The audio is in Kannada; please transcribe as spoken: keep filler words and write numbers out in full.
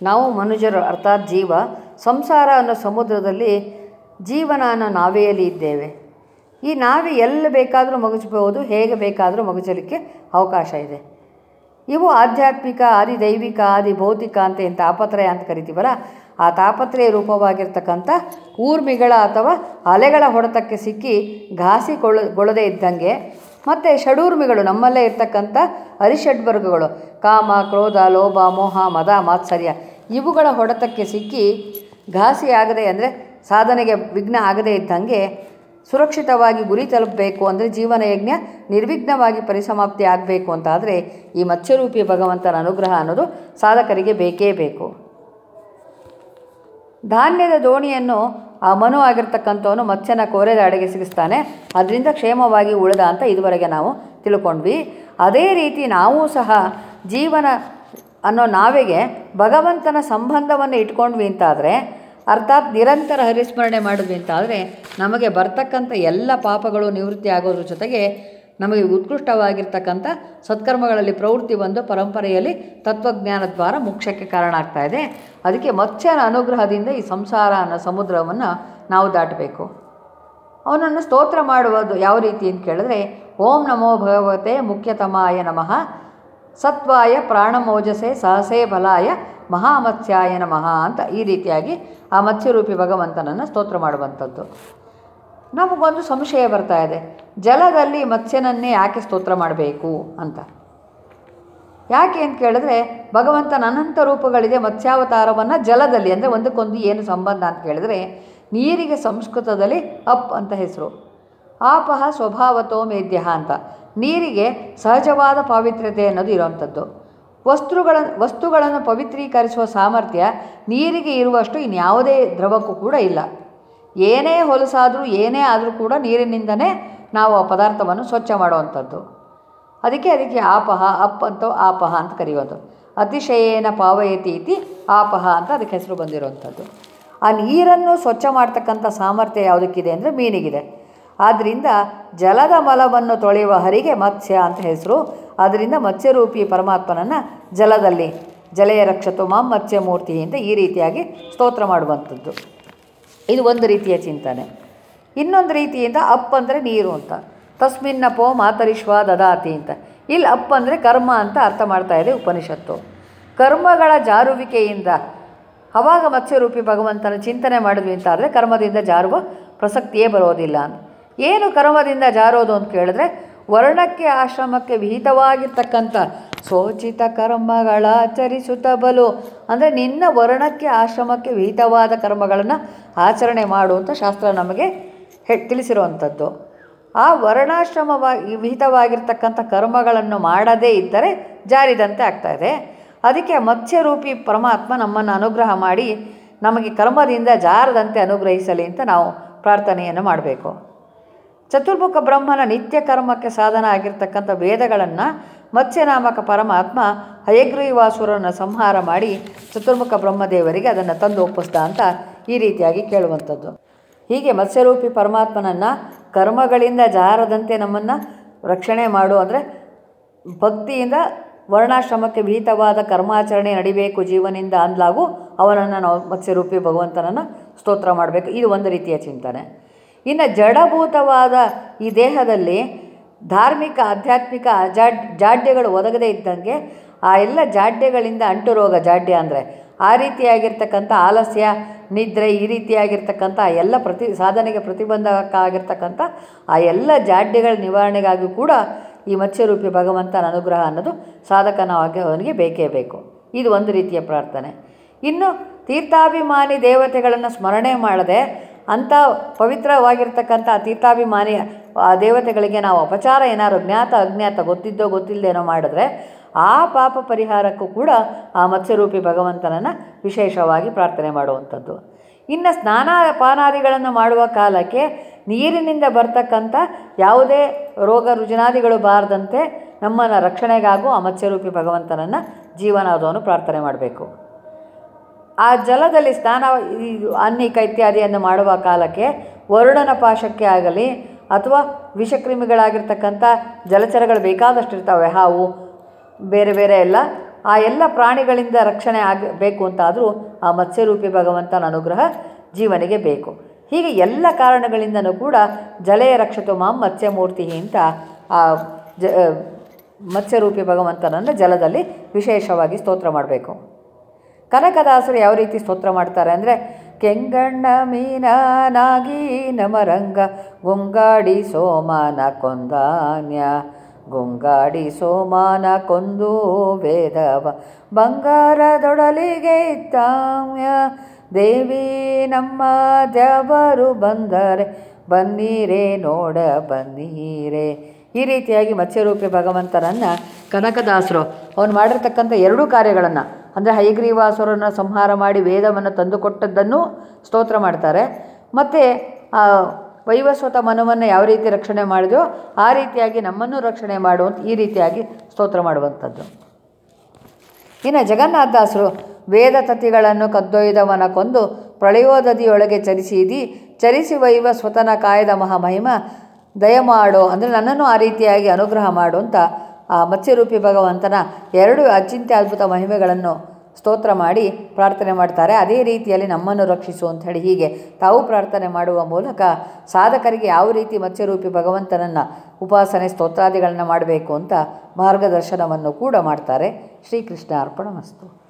ನಾವು ಮನುಷ್ಯರು ಅರ್ಥಾತ್ ಜೀವ ಸಂಸಾರ ಅನ್ನೋ ಸಮುದ್ರದಲ್ಲಿ ಜೀವನ ಅನ್ನೋ ನಾವೆಯಲ್ಲಿ ಇದ್ದೇವೆ. ಈ ನಾವೆ ಎಲ್ಲಿ ಬೇಕಾದರೂ ಮಗುಚಬಹುದು, ಹೇಗೆ ಬೇಕಾದರೂ ಮಗುಚಲಿಕ್ಕೆ ಅವಕಾಶ ಇದೆ. ಇವು ಆಧ್ಯಾತ್ಮಿಕ, ಆದಿ ದೈವಿಕ, ಆದಿ ಭೌತಿಕ ಅಂತ ಏನು ತಾಪತ್ರಯ ಅಂತ ಕರಿತೀವಲ್ಲ, ಆ ತಾಪತ್ರಯ ರೂಪವಾಗಿರ್ತಕ್ಕಂಥ ಊರ್ಮಿಗಳ ಅಥವಾ ಅಲೆಗಳ ಹೊಡೆತಕ್ಕೆ ಸಿಕ್ಕಿ ಘಾಸಿಗೊಳ್ಳದೇ ಇದ್ದಂಗೆ, ಮತ್ತು ಷಡೂರ್ಮಿಗಳು ನಮ್ಮಲ್ಲೇ ಇರ್ತಕ್ಕಂಥ ಅರಿಷಡ್ವರ್ಗಗಳು ಕಾಮ, ಕ್ರೋಧ, ಲೋಭ, ಮೋಹ, ಮದ, ಮಾತ್ಸರ್ಯ ಇವುಗಳ ಹೊಡೆತಕ್ಕೆ ಸಿಕ್ಕಿ ಘಾಸಿ ಆಗದೆ ಅಂದರೆ ಸಾಧನೆಗೆ ವಿಘ್ನ ಆಗದೇ ಇದ್ದಂಗೆ ಸುರಕ್ಷಿತವಾಗಿ ಗುರಿ ತಲುಪಬೇಕು ಅಂದರೆ ಜೀವನ ಯಜ್ಞ ನಿರ್ವಿಘ್ನವಾಗಿ ಪರಿಸಮಾಪ್ತಿ ಆಗಬೇಕು ಅಂತಾದರೆ ಈ ಮತ್ಸ್ಯರೂಪಿ ಭಗವಂತನ ಅನುಗ್ರಹ ಅನ್ನೋದು ಸಾಧಕರಿಗೆ ಬೇಕೇ ಬೇಕು. ಧಾನ್ಯದ ದೋಣಿಯನ್ನು ಆ ಮನು ಆಗಿರ್ತಕ್ಕಂಥವನು ಮತ್ಸ್ಯನ ಕೋರೆದ ಅಡೆಗೆ ಸಿಗಿಸ್ತಾನೆ, ಅದರಿಂದ ಕ್ಷೇಮವಾಗಿ ಉಳಿದ ಅಂತ ಇದುವರೆಗೆ ನಾವು ತಿಳ್ಕೊಂಡ್ವಿ. ಅದೇ ರೀತಿ ನಾವು ಸಹ ಜೀವನ ಅನ್ನೋ ನಾವೆಗೆ ಭಗವಂತನ ಸಂಬಂಧವನ್ನು ಇಟ್ಕೊಂಡ್ವಿ ಅಂತಾದರೆ, ಅರ್ಥಾತ್ ನಿರಂತರ ಹರಿಸ್ಮರಣೆ ಮಾಡಿದ್ವಿ ಅಂತಾದರೆ ನಮಗೆ ಬರ್ತಕ್ಕಂಥ ಎಲ್ಲ ಪಾಪಗಳು ನಿವೃತ್ತಿ ಆಗೋದ್ರ ಜೊತೆಗೆ ನಮಗೆ ಉತ್ಕೃಷ್ಟವಾಗಿರ್ತಕ್ಕಂಥ ಸತ್ಕರ್ಮಗಳಲ್ಲಿ ಪ್ರವೃತ್ತಿ ಬಂದು ಪರಂಪರೆಯಲ್ಲಿ ತತ್ವಜ್ಞಾನ ದ್ವಾರ ಮೋಕ್ಷಕ್ಕೆ ಕಾರಣ ಆಗ್ತಾ ಇದೆ. ಅದಕ್ಕೆ ಮತ್ಸ್ಯನ ಅನುಗ್ರಹದಿಂದ ಈ ಸಂಸಾರ ಅನ್ನೋ ಸಮುದ್ರವನ್ನು ನಾವು ದಾಟಬೇಕು. ಅವನನ್ನು ಸ್ತೋತ್ರ ಮಾಡುವುದು ಯಾವ ರೀತಿ ಅಂತ ಕೇಳಿದ್ರೆ, ಓಂ ನಮೋ ಭಗವತೆ ಮುಖ್ಯತಮಾಯ ನಮಃ ಸತ್ವಾಯ ಪ್ರಾಣಮೋಜಸೆ ಸಹಸೇ ಬಲಾಯ ಮಹಾಮತ್ಸ್ಯಾಯ ನಮಃ ಅಂತ ಈ ರೀತಿಯಾಗಿ ಆ ಮತ್ಸ್ಯರೂಪಿ ಭಗವಂತನನ್ನು ಸ್ತೋತ್ರ ಮಾಡುವಂಥದ್ದು. ನಮಗೊಂದು ಸಂಶಯ ಬರ್ತಾ ಇದೆ, ಜಲದಲ್ಲಿ ಮತ್ಸ್ಯನನ್ನೇ ಯಾಕೆ ಸ್ತೋತ್ರ ಮಾಡಬೇಕು ಅಂತ. ಯಾಕೆ ಅಂತ ಕೇಳಿದ್ರೆ, ಭಗವಂತನ ಅನಂತ ರೂಪಗಳಿದೆ. ಮತ್ಸ್ಯಾವತಾರವನ್ನು ಜಲದಲ್ಲಿ ಅಂದರೆ ಒಂದಕ್ಕೊಂದು ಏನು ಸಂಬಂಧ ಅಂತ ಕೇಳಿದ್ರೆ, ನೀರಿಗೆ ಸಂಸ್ಕೃತದಲ್ಲಿ ಅಪ್ ಅಂತ ಹೆಸರು, ಆಪಹ ಸ್ವಭಾವತೋ ಮೇದ್ಯ ಅಂತ. ನೀರಿಗೆ ಸಹಜವಾದ ಪಾವಿತ್ರ್ಯತೆ ಅನ್ನೋದು ಇರುವಂಥದ್ದು. ವಸ್ತುಗಳ ವಸ್ತುಗಳನ್ನು ಪವಿತ್ರೀಕರಿಸುವ ಸಾಮರ್ಥ್ಯ ನೀರಿಗೆ ಇರುವಷ್ಟು ಇನ್ಯಾವುದೇ ದ್ರವಕ್ಕೂ ಕೂಡ ಇಲ್ಲ. ಏನೇ ಹೊಲಸಾದರೂ ಏನೇ ಆದರೂ ಕೂಡ ನೀರಿನಿಂದನೇ ನಾವು ಆ ಪದಾರ್ಥವನ್ನು ಸ್ವಚ್ಛ ಮಾಡುವಂಥದ್ದು. ಅದಕ್ಕೆ ಅದಕ್ಕೆ ಆಪಹ ಅಪ್ ಅಂತ ಆಪಹ ಅಂತ ಕರೆಯೋದು. ಅತಿಶಯೇನ ಪಾವಯತಿ ಇತಿ ಆಪಹ ಅಂತ ಅದಕ್ಕೆ ಹೆಸರು ಬಂದಿರುವಂಥದ್ದು. ಆ ನೀರನ್ನು ಸ್ವಚ್ಛ ಮಾಡ್ತಕ್ಕಂಥ ಸಾಮರ್ಥ್ಯ ಯಾವುದಕ್ಕಿದೆ ಅಂದರೆ ಮೀನಿಗಿದೆ. ಆದ್ದರಿಂದ ಜಲದ ಮಲವನ್ನು ತೊಳೆಯುವ ಹರಿಗೆ ಮತ್ಸ್ಯ ಅಂತ ಹೆಸರು. ಆದ್ದರಿಂದ ಮತ್ಸ್ಯರೂಪಿ ಪರಮಾತ್ಮನನ್ನು ಜಲದಲ್ಲಿ ಜಲೆಯ ರಕ್ಷತು ಮಾಂ ಮತ್ಸ್ಯಮೂರ್ತಿ ಅಂತ ಈ ರೀತಿಯಾಗಿ ಸ್ತೋತ್ರ ಮಾಡುವಂಥದ್ದು. ಇದು ಒಂದು ರೀತಿಯ ಚಿಂತನೆ. ಇನ್ನೊಂದು ರೀತಿಯಿಂದ ಅಪ್ ಅಂದರೆ ನೀರು ಅಂತ, ತಸ್ಮಿನ್ನಪೋ ಮಾತರಿಶ್ವ ದದಾತಿ ಅಂತ. ಇಲ್ಲಿ ಅಪ್ ಅಂದರೆ ಕರ್ಮ ಅಂತ ಅರ್ಥ ಮಾಡ್ತಾ ಇದೆ ಉಪನಿಷತ್ತು. ಕರ್ಮಗಳ ಜಾರುವಿಕೆಯಿಂದ ಅವಾಗ ಮತ್ಸ್ಯರೂಪಿ ಭಗವಂತನ ಚಿಂತನೆ ಮಾಡಿದ್ವಿ ಅಂತಾದರೆ ಕರ್ಮದಿಂದ ಜಾರುವ ಪ್ರಸಕ್ತಿಯೇ ಬರೋದಿಲ್ಲ ಅಂತ. ಏನು ಕರ್ಮದಿಂದ ಜಾರೋದು ಅಂತ ಕೇಳಿದ್ರೆ, ವರ್ಣಕ್ಕೆ ಆಶ್ರಮಕ್ಕೆ ವಿಹಿತವಾಗಿರ್ತಕ್ಕಂಥ ಸೋಚಿತ ಕರ್ಮಗಳಾಚರಿಸುತ್ತ ಬಲು ಅಂದರೆ ನಿನ್ನ ವರ್ಣಕ್ಕೆ ಆಶ್ರಮಕ್ಕೆ ವಿಹಿತವಾದ ಕರ್ಮಗಳನ್ನು ಆಚರಣೆ ಮಾಡುವಂಥ ಶಾಸ್ತ್ರ ನಮಗೆ ಹೆ ತಿಳಿಸಿರುವಂಥದ್ದು. ಆ ವರ್ಣಾಶ್ರಮವಾಗಿ ವಿಹಿತವಾಗಿರ್ತಕ್ಕಂಥ ಕರ್ಮಗಳನ್ನು ಮಾಡದೇ ಇದ್ದರೆ ಜಾರಿದಂತೆ ಆಗ್ತಾಯಿದೆ. ಅದಕ್ಕೆ ಮತ್ಸ್ಯರೂಪಿ ಪರಮಾತ್ಮ ನಮ್ಮನ್ನು ಅನುಗ್ರಹ ಮಾಡಿ ನಮಗೆ ಕರ್ಮದಿಂದ ಜಾರದಂತೆ ಅನುಗ್ರಹಿಸಲಿ ಅಂತ ನಾವು ಪ್ರಾರ್ಥನೆಯನ್ನು ಮಾಡಬೇಕು. ಚತುರ್ಮುಖ ಬ್ರಹ್ಮನ ನಿತ್ಯ ಕರ್ಮಕ್ಕೆ ಸಾಧನ ಆಗಿರ್ತಕ್ಕಂಥ ವೇದಗಳನ್ನು ಮತ್ಸ್ಯನಾಮಕ ಪರಮಾತ್ಮ ಹಯಗ್ರೀವಾಸುರನ್ನು ಸಂಹಾರ ಮಾಡಿ ಚತುರ್ಮುಖ ಬ್ರಹ್ಮದೇವರಿಗೆ ಅದನ್ನು ತಂದು ಒಪ್ಪಿಸ್ದ ಅಂತ ಈ ರೀತಿಯಾಗಿ ಕೇಳುವಂಥದ್ದು. ಹೀಗೆ ಮತ್ಸ್ಯರೂಪಿ ಪರಮಾತ್ಮನನ್ನು ಕರ್ಮಗಳಿಂದ ಜಾರದಂತೆ ನಮ್ಮನ್ನು ರಕ್ಷಣೆ ಮಾಡು ಅಂದರೆ ಭಕ್ತಿಯಿಂದ ವರ್ಣಾಶ್ರಮಕ್ಕೆ ವಿಹಿತವಾದ ಕರ್ಮಾಚರಣೆ ನಡಿಬೇಕು ಜೀವನಿಂದ ಅಂದ್ಲಾಗೂ ಅವನನ್ನು ನಾವು ಮತ್ಸ್ಯರೂಪಿ ಭಗವಂತನನ್ನು ಸ್ತೋತ್ರ ಮಾಡಬೇಕು. ಇದು ಒಂದು ರೀತಿಯ ಚಿಂತನೆ. ಇನ್ನು ಜಡಭೂತವಾದ ಈ ದೇಹದಲ್ಲಿ ಧಾರ್ಮಿಕ ಆಧ್ಯಾತ್ಮಿಕ ಜಾಡ್ ಜಾಡ್ಯಗಳು ಒದಗದೇ ಇದ್ದಂಗೆ ಆ ಎಲ್ಲ ಜಾಡ್ಯಗಳಿಂದ ಅಂಟು ರೋಗ, ಜಾಡ್ಯ ಅಂದರೆ ಆ ರೀತಿಯಾಗಿರ್ತಕ್ಕಂಥ ಆಲಸ್ಯ, ನಿದ್ರೆ, ಈ ರೀತಿಯಾಗಿರ್ತಕ್ಕಂಥ ಎಲ್ಲ ಪ್ರತಿ ಸಾಧನೆಗೆ ಪ್ರತಿಬಂಧಕ ಆಗಿರ್ತಕ್ಕಂಥ ಆ ಎಲ್ಲ ಜಾಡ್ಯಗಳ ನಿವಾರಣೆಗಾಗಿ ಕೂಡ ಈ ಮತ್ಸ್ಯರೂಪಿ ಭಗವಂತನ ಅನುಗ್ರಹ ಅನ್ನೋದು ಸಾಧಕನಾಗಿ ಅವನಿಗೆ ಬೇಕೇ ಬೇಕು. ಇದು ಒಂದು ರೀತಿಯ ಪ್ರಾರ್ಥನೆ. ಇನ್ನು ತೀರ್ಥಾಭಿಮಾನಿ ದೇವತೆಗಳನ್ನು ಸ್ಮರಣೆ ಮಾಡದೆ ಅಂಥ ಪವಿತ್ರವಾಗಿರ್ತಕ್ಕಂಥ ತೀರ್ಥಾಭಿಮಾನಿ ಆ ದೇವತೆಗಳಿಗೆ ನಾವು ಅಪಚಾರ ಏನಾದ್ರು ಜ್ಞಾತ ಅಜ್ಞಾತ ಗೊತ್ತಿದ್ದೋ ಗೊತ್ತಿಲ್ಲದೇನೋ ಮಾಡಿದ್ರೆ ಆ ಪಾಪ ಪರಿಹಾರಕ್ಕೂ ಕೂಡ ಆ ಮತ್ಸ್ಯರೂಪಿ ಭಗವಂತನನ್ನು ವಿಶೇಷವಾಗಿ ಪ್ರಾರ್ಥನೆ ಮಾಡುವಂಥದ್ದು. ಇನ್ನು ಸ್ನಾನ ಪಾನಾದಿಗಳನ್ನು ಮಾಡುವ ಕಾಲಕ್ಕೆ ನೀರಿನಿಂದ ಬರ್ತಕ್ಕಂಥ ಯಾವುದೇ ರೋಗ ರುಜಿನಾದಿಗಳು ಬಾರದಂತೆ ನಮ್ಮನ್ನು ರಕ್ಷಣೆಗಾಗೂ ಆ ಮತ್ಸ್ಯರೂಪಿ ಭಗವಂತನನ್ನು ಜೀವನಾದವನು ಪ್ರಾರ್ಥನೆ ಮಾಡಬೇಕು. ಆ ಜಲದಲ್ಲಿ ಸ್ನಾನ ಅನ್ನಿಕ ಇತ್ಯಾದಿಯನ್ನು ಮಾಡುವ ಕಾಲಕ್ಕೆ ವರುಣನ ಪಾಶಕ್ಕೆ ಆಗಲಿ ಅಥವಾ ವಿಷಕ್ರಿಮಿಗಳಾಗಿರ್ತಕ್ಕಂಥ ಜಲಚರಗಳು ಬೇಕಾದಷ್ಟು ಇರ್ತವೆ, ಹಾವು ಬೇರೆ ಬೇರೆ ಎಲ್ಲ ಆ ಎಲ್ಲ ಪ್ರಾಣಿಗಳಿಂದ ರಕ್ಷಣೆ ಆಗಬೇಕು ಅಂತಾದರೂ ಆ ಮತ್ಸ್ಯರೂಪಿ ಭಗವಂತನ ಅನುಗ್ರಹ ಜೀವನಿಗೆ ಬೇಕು. ಹೀಗೆ ಎಲ್ಲ ಕಾರಣಗಳಿಂದನೂ ಕೂಡ ಜಲೇ ರಕ್ಷತು ಮಾಂ ಮತ್ಸ್ಯಮೂರ್ತಿ ಅಂತ ಆ ಜ ಮತ್ಸ್ಯರೂಪಿ ಭಗವಂತನನ್ನು ಜಲದಲ್ಲಿ ವಿಶೇಷವಾಗಿ ಸ್ತೋತ್ರ ಮಾಡಬೇಕು. ಕನಕದಾಸರು ಯಾವ ರೀತಿ ಸ್ತೋತ್ರ ಮಾಡ್ತಾರೆ ಅಂದರೆ, ಕೆಂಗಣ್ಣ ಮೀನ ನಾಗಿ ನಮರಂಗ ಗುಂಗಾಡಿ ಸೋಮಾನ ಕೊಂದಾನ್ಯ ಗುಂಗಾಡಿ ಸೋಮಾನ ಕೊಂದು ವೇದವ ಬಂಗಾರದೊಡಲಿಗೆ ಇತ್ತಾಮ್ಯ ದೇವಿ ನಮ್ಮ ದೇವರು ಬಂದರೆ ಬನ್ನೀರೇ ನೋಡ ಬನ್ನೀರೇ. ಈ ರೀತಿಯಾಗಿ ಮತ್ಸ್ಯರೂಪಿ ಭಗವಂತನನ್ನು ಕನಕದಾಸರು ಅವನು ಮಾಡಿರ್ತಕ್ಕಂಥ ಎರಡೂ ಕಾರ್ಯಗಳನ್ನು ಅಂದರೆ ಹಯಗ್ರೀವಾಸುರನ ಸಂಹಾರ ಮಾಡಿ ವೇದವನ್ನು ತಂದುಕೊಟ್ಟದ್ದನ್ನು ಸ್ತೋತ್ರ ಮಾಡ್ತಾರೆ. ಮತ್ತು ಆ ವೈವಸ್ವತ ಮನುವನ್ನು ಯಾವ ರೀತಿ ರಕ್ಷಣೆ ಮಾಡಿದೋ ಆ ರೀತಿಯಾಗಿ ನಮ್ಮನ್ನು ರಕ್ಷಣೆ ಮಾಡುವಂಥ ಈ ರೀತಿಯಾಗಿ ಸ್ತೋತ್ರ ಮಾಡುವಂಥದ್ದು. ಇನ್ನು ಜಗನ್ನಾಥದಾಸರು ವೇದ ತತಿಗಳನ್ನು ಕದ್ದೊಯ್ದವನ ಕೊಂದು ಪ್ರಳಯೋದದಿಯೊಳಗೆ ಚರಿಸಿದಿ ಚರಿಸಿ ವೈವಸ್ವತನ ಕಾಯ್ದ ಮಹಾಮಹಿಮ ದಯಮಾಡು ಅಂದರೆ ನನ್ನನ್ನು ಆ ರೀತಿಯಾಗಿ ಅನುಗ್ರಹ ಮಾಡು ಅಂತ ಆ ಮತ್ಸ್ಯರೂಪಿ ಭಗವಂತನ ಎರಡು ಅಚಿಂತ್ಯ ಅದ್ಭುತ ಮಹಿಮೆಗಳನ್ನು ಸ್ತೋತ್ರ ಮಾಡಿ ಪ್ರಾರ್ಥನೆ ಮಾಡ್ತಾರೆ. ಅದೇ ರೀತಿಯಲ್ಲಿ ನಮ್ಮನ್ನು ರಕ್ಷಿಸು ಅಂತ ಹೇಳಿ ಹೀಗೆ ತಾವು ಪ್ರಾರ್ಥನೆ ಮಾಡುವ ಮೂಲಕ ಸಾಧಕರಿಗೆ ಯಾವ ರೀತಿ ಮತ್ಸ್ಯರೂಪಿ ಭಗವಂತನನ್ನು ಉಪಾಸನೆ ಸ್ತೋತ್ರಾದಿಗಳನ್ನು ಮಾಡಬೇಕು ಅಂತ ಮಾರ್ಗದರ್ಶನವನ್ನು ಕೂಡ ಮಾಡ್ತಾರೆ. ಶ್ರೀಕೃಷ್ಣ ಅರ್ಪಣಮಸ್ತು.